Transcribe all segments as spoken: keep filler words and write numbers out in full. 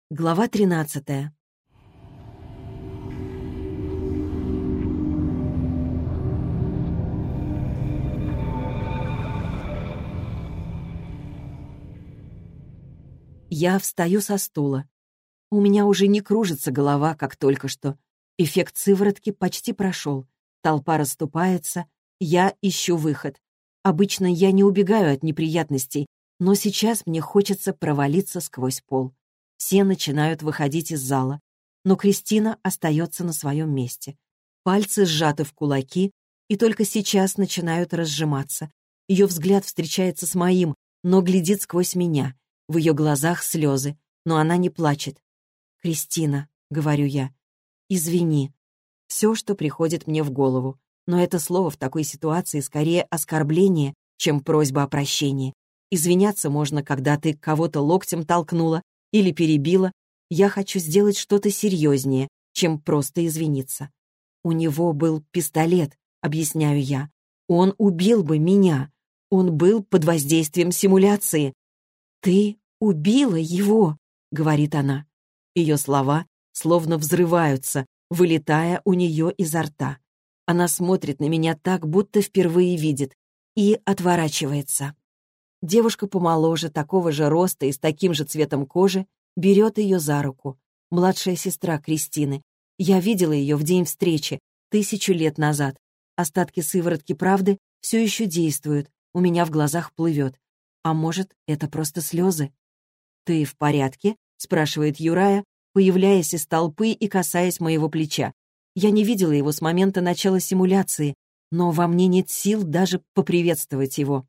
Глава тринадцатая. Я встаю со стула. У меня уже не кружится голова, как только что. Эффект сыворотки почти прошел. Толпа расступается. Я ищу выход. Обычно я не убегаю от неприятностей, но сейчас мне хочется провалиться сквозь пол. Все начинают выходить из зала, но Кристина остается на своем месте. Пальцы сжаты в кулаки и только сейчас начинают разжиматься. Ее взгляд встречается с моим, но глядит сквозь меня. В ее глазах слезы, но она не плачет. «Кристина», — говорю я, — «извини». Все, что приходит мне в голову. Но это слово в такой ситуации скорее оскорбление, чем просьба о прощении. Извиняться можно, когда ты кого-то локтем толкнула или перебила. Я хочу сделать что-то серьезнее, чем просто извиниться. У него был пистолет, объясняю я. Он убил бы меня. Он был под воздействием симуляции. «Ты убила его», — говорит она. Ее слова словно взрываются, вылетая у нее изо рта. Она смотрит на меня так, будто впервые видит, и отворачивается. Девушка помоложе, такого же роста и с таким же цветом кожи, берет ее за руку. Младшая сестра Кристины. Я видела ее в день встречи, тысячу лет назад. Остатки сыворотки правды все еще действуют, у меня в глазах плывет. А может, это просто слезы? «Ты в порядке?» — спрашивает Юрая, появляясь из толпы и касаясь моего плеча. Я не видела его с момента начала симуляции, но во мне нет сил даже поприветствовать его.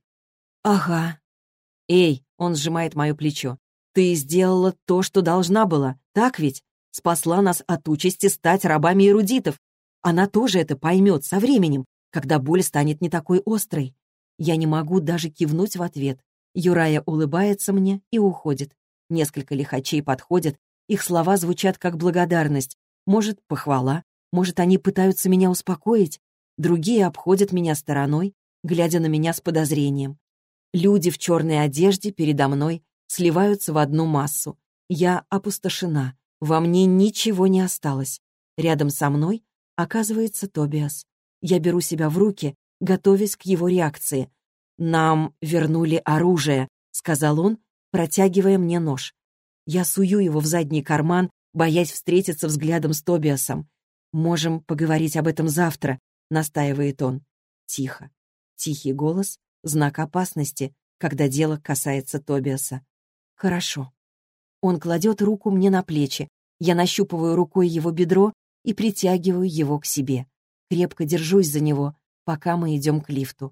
«Ага». «Эй», — он сжимает мое плечо, — «ты сделала то, что должна была, так ведь? Спасла нас от участи стать рабами эрудитов. Она тоже это поймет со временем, когда боль станет не такой острой». Я не могу даже кивнуть в ответ. Юрая улыбается мне и уходит. Несколько лихачей подходят, их слова звучат как благодарность. Может, похвала, может, они пытаются меня успокоить. Другие обходят меня стороной, глядя на меня с подозрением. Люди в черной одежде передо мной сливаются в одну массу. Я опустошена, во мне ничего не осталось. Рядом со мной оказывается Тобиас. Я беру себя в руки, готовясь к его реакции. «Нам вернули оружие», — сказал он, протягивая мне нож. Я сую его в задний карман, боясь встретиться взглядом с Тобиасом. «Можем поговорить об этом завтра», — настаивает он. Тихо. Тихий голос — знак опасности, когда дело касается Тобиаса. «Хорошо». Он кладет руку мне на плечи. Я нащупываю рукой его бедро и притягиваю его к себе. Крепко держусь за него, пока мы идем к лифту.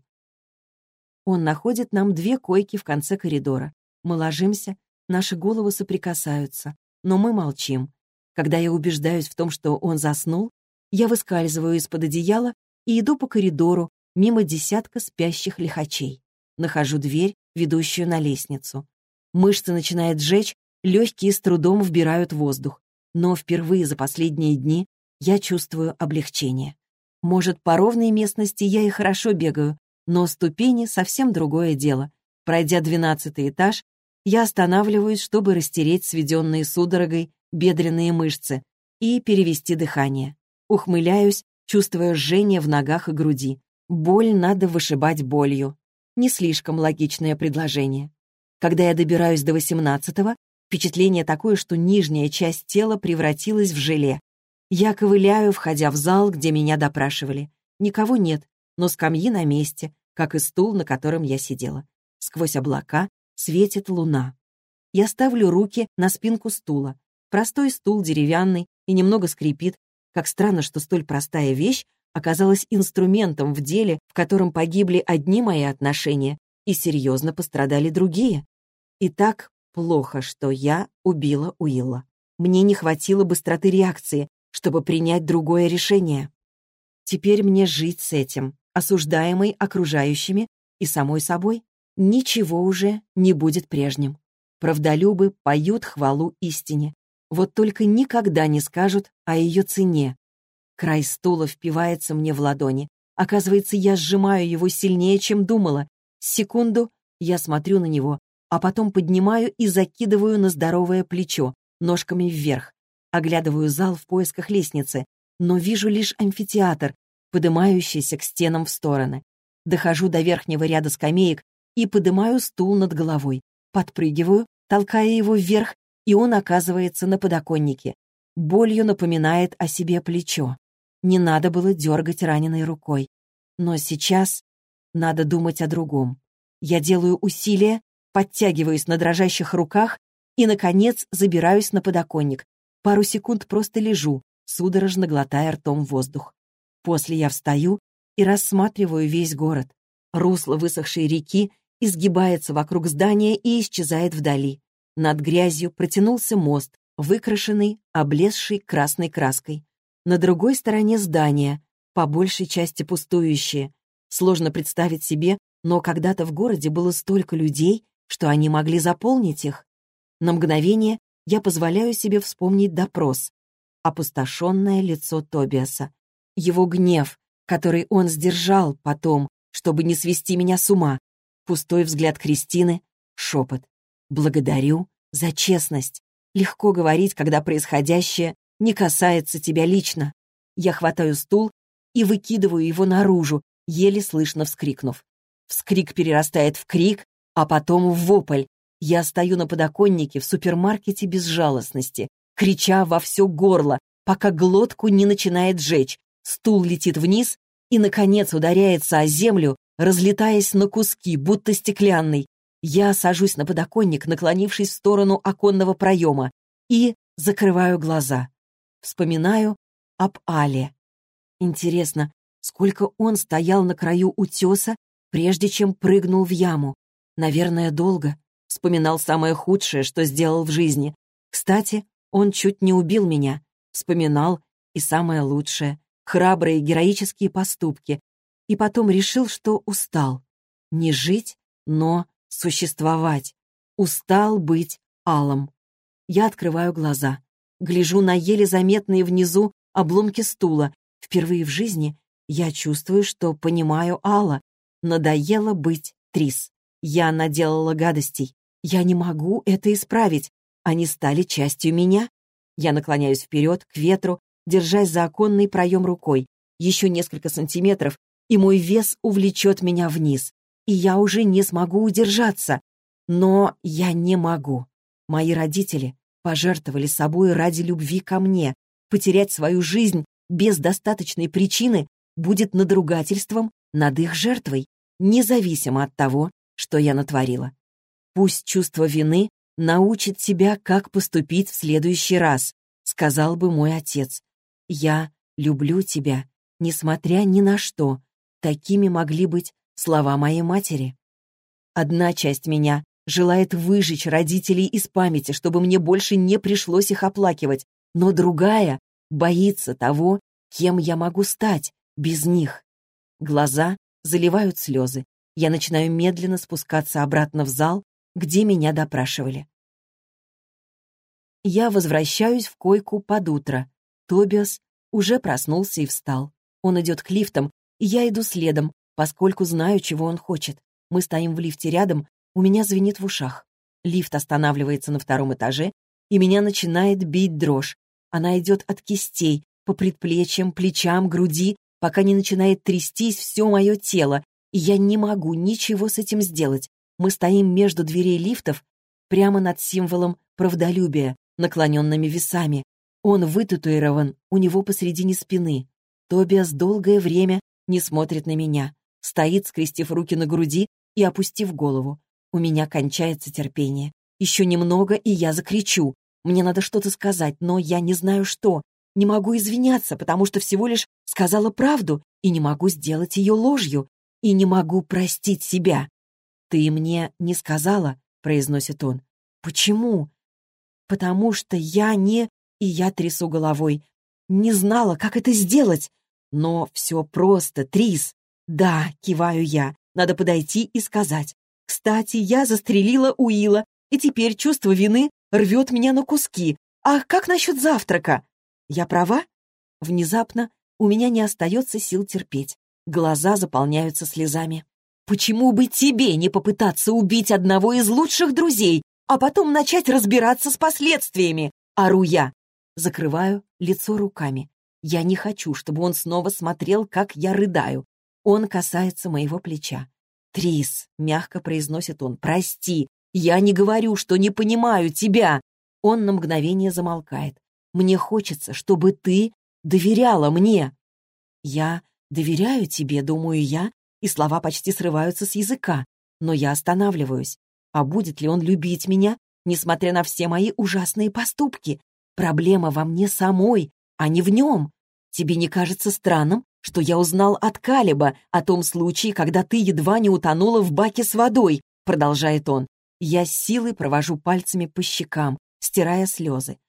Он находит нам две койки в конце коридора. Мы ложимся, наши головы соприкасаются, но мы молчим. Когда я убеждаюсь в том, что он заснул, я выскальзываю из-под одеяла и иду по коридору мимо десятка спящих лихачей. Нахожу дверь, ведущую на лестницу. Мышцы начинают жечь, легкие с трудом вбирают воздух. Но впервые за последние дни я чувствую облегчение. Может, по ровной местности я и хорошо бегаю, но ступени — совсем другое дело. Пройдя двенадцатый этаж, я останавливаюсь, чтобы растереть сведенные судорогой бедренные мышцы и перевести дыхание. Ухмыляюсь, чувствуя жжение в ногах и груди. Боль надо вышибать болью. Не слишком логичное предложение. Когда я добираюсь до восемнадцатого, впечатление такое, что нижняя часть тела превратилась в желе. Я ковыляю, входя в зал, где меня допрашивали. Никого нет, но скамьи на месте, как и стул, на котором я сидела. Сквозь облака светит луна. Я ставлю руки на спинку стула. Простой стул, деревянный, и немного скрипит. Как странно, что столь простая вещь оказалась инструментом в деле, в котором погибли одни мои отношения и серьезно пострадали другие. И так плохо, что я убила Уилла. Мне не хватило быстроты реакции, чтобы принять другое решение. Теперь мне жить с этим, осуждаемой окружающими и самой собой. Ничего уже не будет прежним. Правдолюбы поют хвалу истине. Вот только никогда не скажут о ее цене. Край стула впивается мне в ладони. Оказывается, я сжимаю его сильнее, чем думала. Секунду я смотрю на него, а потом поднимаю и закидываю на здоровое плечо. ножками вверх. Оглядываю зал в поисках лестницы, но вижу лишь амфитеатр, подымающийся к стенам в стороны. Дохожу до верхнего ряда скамеек и подымаю стул над головой. Подпрыгиваю, толкая его вверх, и он оказывается на подоконнике. Болью напоминает о себе плечо. Не надо было дергать раненой рукой. Но сейчас надо думать о другом. Я делаю усилия, подтягиваюсь на дрожащих руках и, наконец, забираюсь на подоконник. Пару секунд просто лежу, судорожно глотая ртом воздух. После я встаю и рассматриваю весь город. Русло высохшей реки изгибается вокруг здания и исчезает вдали. Над грязью протянулся мост, выкрашенный, облезший красной краской. На другой стороне здания, по большей части пустующие. Сложно представить себе, но когда-то в городе было столько людей, что они могли заполнить их. На мгновение я позволяю себе вспомнить допрос. Опустошенное лицо Тобиаса. Его гнев, который он сдержал потом, чтобы не свести меня с ума. Пустой взгляд Кристины, шепот. «Благодарю за честность. Легко говорить, когда происходящее не касается тебя лично». Я хватаю стул и выкидываю его наружу, еле слышно вскрикнув. Вскрик перерастает в крик, а потом в вопль. Я стою на подоконнике в супермаркете без жалостности, крича во все горло, пока глотку не начинает жечь. Стул летит вниз и, наконец, ударяется о землю, разлетаясь на куски, будто стеклянный. Я сажусь на подоконник, наклонившись в сторону оконного проема, и закрываю глаза. Вспоминаю об Але. Интересно, сколько он стоял на краю утеса, прежде чем прыгнул в яму? Наверное, долго. Вспоминал самое худшее, что сделал в жизни. Кстати, он чуть не убил меня. Вспоминал и самое лучшее. Храбрые героические поступки. И потом решил, что устал. Не жить, но существовать. Устал быть Алом. Я открываю глаза. Гляжу на еле заметные внизу обломки стула. Впервые в жизни я чувствую, что понимаю Алла. Надоело быть Трис. Я наделала гадостей. Я не могу это исправить. Они стали частью меня. Я наклоняюсь вперед, к ветру, держась за оконный проем рукой. Еще несколько сантиметров, и мой вес увлечет меня вниз. И я уже не смогу удержаться. Но я не могу. Мои родители пожертвовали собой ради любви ко мне. Потерять свою жизнь без достаточной причины будет надругательством над их жертвой, независимо от того, что я натворила. Пусть чувство вины научит тебя, как поступить в следующий раз, сказал бы мой отец. Я люблю тебя, несмотря ни на что. Такими могли быть слова моей матери. Одна часть меня желает выжечь родителей из памяти, чтобы мне больше не пришлось их оплакивать, но другая боится того, кем я могу стать без них. Глаза заливают слезы. Я начинаю медленно спускаться обратно в зал, где меня допрашивали. Я возвращаюсь в койку под утро. Тобиас уже проснулся и встал. Он идет к лифтам, и я иду следом, поскольку знаю, чего он хочет. Мы стоим в лифте рядом, у меня звенит в ушах. Лифт останавливается на втором этаже, и меня начинает бить дрожь. Она идет от кистей, по предплечьям, плечам, груди, пока не начинает трястись все мое тело, и я не могу ничего с этим сделать. Мы стоим между дверей лифтов, прямо над символом правдолюбия, наклоненными весами. Он вытатуирован у него посредине спины. Тобиас долгое время не смотрит на меня. Стоит, скрестив руки на груди и опустив голову. У меня кончается терпение. Еще немного, и я закричу. Мне надо что-то сказать, но я не знаю что. Не могу извиняться, потому что всего лишь сказала правду, и не могу сделать ее ложью, и не могу простить себя. «Ты мне не сказала», — произносит он. «Почему?» «Потому что я не...» И я трясу головой. «Не знала, как это сделать». «Но все просто, Трис». «Да», — киваю я. «Надо подойти и сказать. Кстати, я застрелила Уилла, и теперь чувство вины рвет меня на куски. А как насчет завтрака?» «Я права?» Внезапно у меня не остается сил терпеть. Глаза заполняются слезами. «Почему бы тебе не попытаться убить одного из лучших друзей, а потом начать разбираться с последствиями? Ору я. Закрываю лицо руками. Я не хочу, чтобы он снова смотрел, как я рыдаю. Он касается моего плеча. «Трис», — мягко произносит он, — «прости, я не говорю, что не понимаю тебя». Он на мгновение замолкает. «Мне хочется, чтобы ты доверяла мне». «Я доверяю тебе», — думаю я, и слова почти срываются с языка. Но я останавливаюсь. А будет ли он любить меня, несмотря на все мои ужасные поступки? Проблема во мне самой, а не в нем. Тебе не кажется странным, что я узнал от Калеба о том случае, когда ты едва не утонула в баке с водой?» Продолжает он. Я с силой провожу пальцами по щекам, стирая слезы.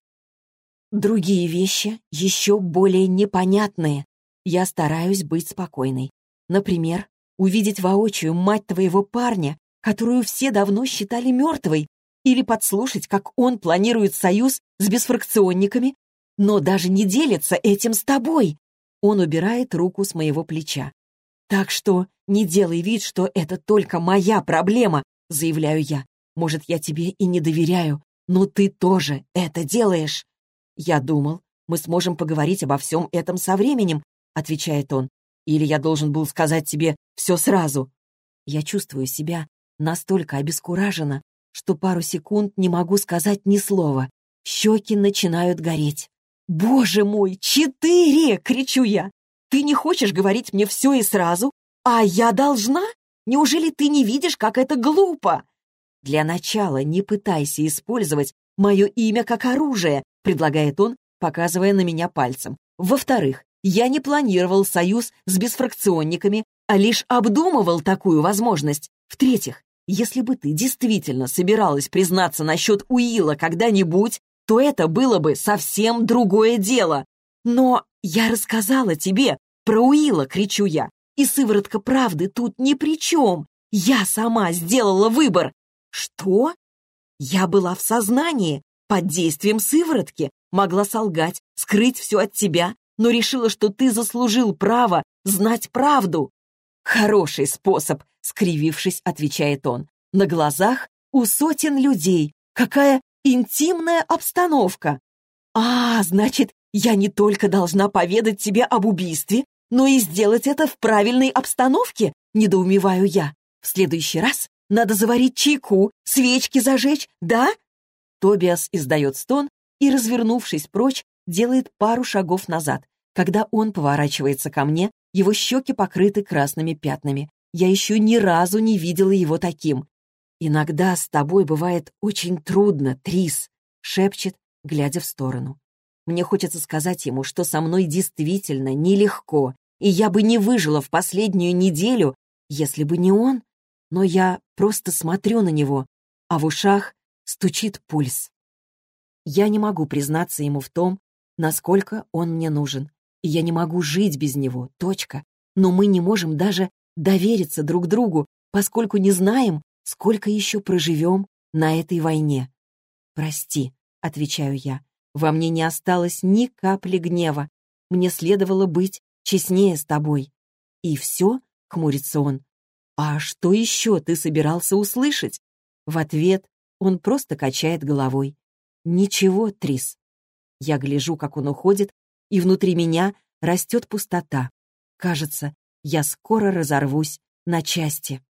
Другие вещи еще более непонятные. Я стараюсь быть спокойной. Например, увидеть воочию мать твоего парня, которую все давно считали мертвой, или подслушать, как он планирует союз с бесфракционниками, но даже не делится этим с тобой. Он убирает руку с моего плеча. «Так что не делай вид, что это только моя проблема», — заявляю я. «Может, я тебе и не доверяю, но ты тоже это делаешь». «Я думал, мы сможем поговорить обо всем этом со временем», — отвечает он. «Или я должен был сказать тебе все сразу». Я чувствую себя настолько обескуражена, что пару секунд не могу сказать ни слова. Щеки начинают гореть. «Боже мой, четыре!» — кричу я. «Ты не хочешь говорить мне все и сразу? А я должна? Неужели ты не видишь, как это глупо?» «Для начала не пытайся использовать мое имя как оружие», — предлагает он, показывая на меня пальцем. «Во-вторых, я не планировал союз с бесфракционниками, а лишь обдумывал такую возможность. В-третьих, если бы ты действительно собиралась признаться насчет Уилла когда-нибудь, то это было бы совсем другое дело. Но я рассказала тебе про Уилла», — кричу я, «и сыворотка правды тут ни при чем. Я сама сделала выбор». «Что?» «Я была в сознании, под действием сыворотки, могла солгать, скрыть все от тебя, но решила, что ты заслужил право знать правду». «Хороший способ», — скривившись, отвечает он. «На глазах у сотен людей. Какая интимная обстановка». «А, значит, я не только должна поведать тебе об убийстве, но и сделать это в правильной обстановке?» — недоумеваю я. «В следующий раз надо заварить чайку, свечки зажечь, да?» Тобиас издает стон и, развернувшись прочь, делает пару шагов назад. Когда он поворачивается ко мне, его щеки покрыты красными пятнами. Я еще ни разу не видела его таким. «Иногда с тобой бывает очень трудно, Трис», — шепчет, глядя в сторону. Мне хочется сказать ему, что со мной действительно нелегко, и я бы не выжила в последнюю неделю, если бы не он. Но я просто смотрю на него, а в ушах стучит пульс. Я не могу признаться ему в том, насколько он мне нужен. И я не могу жить без него, точка. Но мы не можем даже довериться друг другу, поскольку не знаем, сколько еще проживем на этой войне. «Прости», — отвечаю я, — «во мне не осталось ни капли гнева. Мне следовало быть честнее с тобой». «И все?» — хмурится он. «А что еще ты собирался услышать?» В ответ он просто качает головой. «Ничего, Трис». Я гляжу, как он уходит, и внутри меня растет пустота. Кажется, я скоро разорвусь на части.